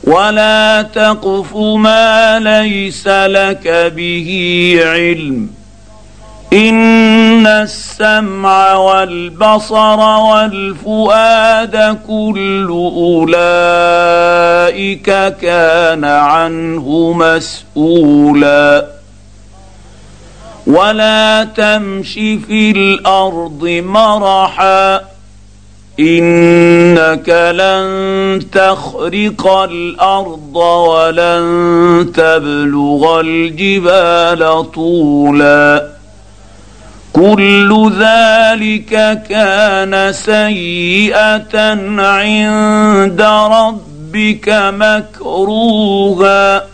ولا تقف ما ليس لك به علم، إن السمع والبصر والفؤاد كل أولئك كان عنه مسؤولا. ولا تمش في الأرض مرحا، إنك لن تخرق الأرض ولن تبلغ الجبال طولا، كل ذلك كان سيئة عند ربك مكروها.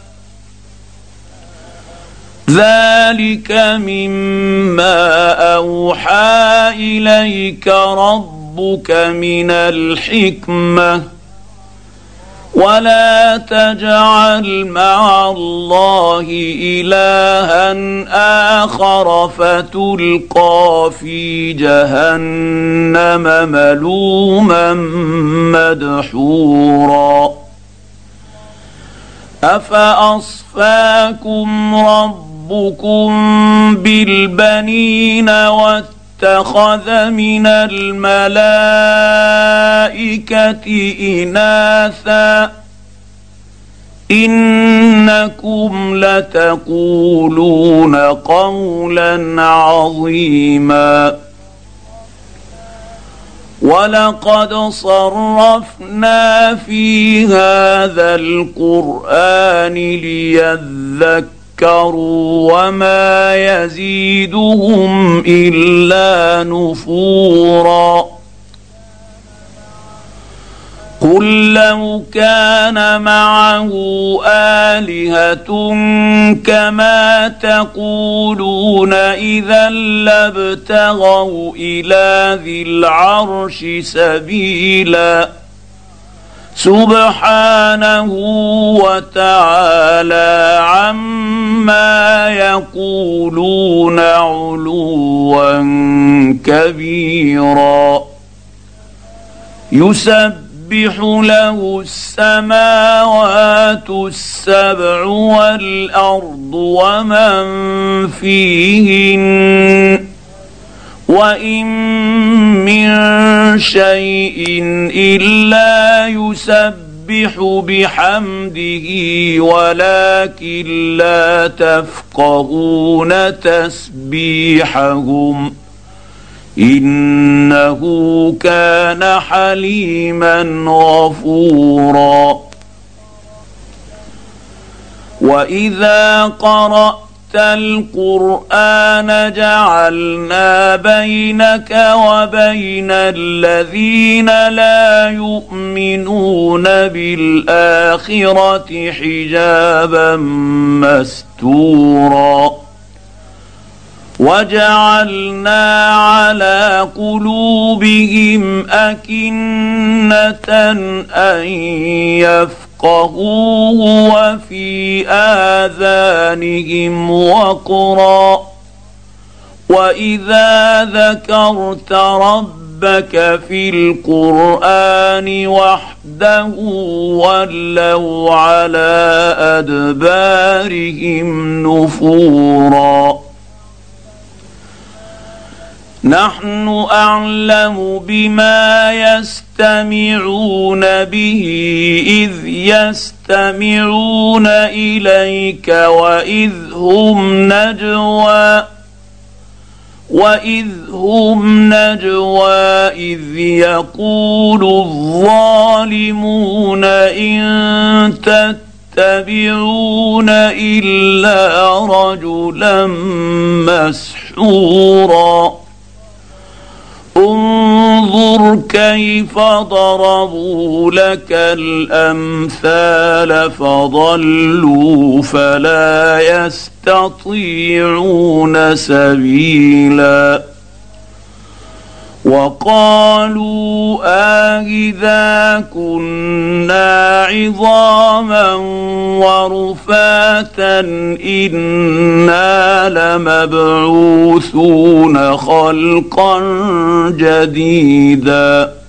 ذلك مما أوحى إليك ربك من الحكمة، ولا تجعل مع الله إلها آخر فتلقى في جهنم ملوما مدحورا. أفأصفاكم ربكم بالبنين واتخذ من الملائكة إناثا، إنكم لتقولون قولا عظيما. ولقد صرفنا في هذا القرآن ليذكروا وما يزيدهم إلا نفورا. قل لو كان معه آلهة كما تقولون إذا لابتغوا إلى ذي العرش سبيلا، سبحانه وتعالى عما يقولون علوا كبيرا. يسبح له السماوات السبع والأرض ومن فيهن، وإن من شيء إلا يسبح بحمده ولكن لا تفقهون تسبيحهم، إنه كان حليما غفورا. وإذا قرأت القرآن جعلنا بينك وبين الذين لا يؤمنون بالآخرة حجابا مستورا، وجعلنا على قلوبهم أكنة أن يفقهوه وفي آذانهم وقرا، وإذا ذكرت ربك في القرآن وحده ولوا على أدبارهم نفورا. نحن أعلم بما يستمعون به إذ يستمعون إليك وإذ هم نجوى إذ يقول الظالمون إن تتبعون إلا رجلا مسحورا. انظر كيف ضربوا لك الأمثال فضلوا فلا يستطيعون سبيلا. وقالوا أإذا كنا عظاما ورفاتا إنا لمبعوثون خلقا جديدا.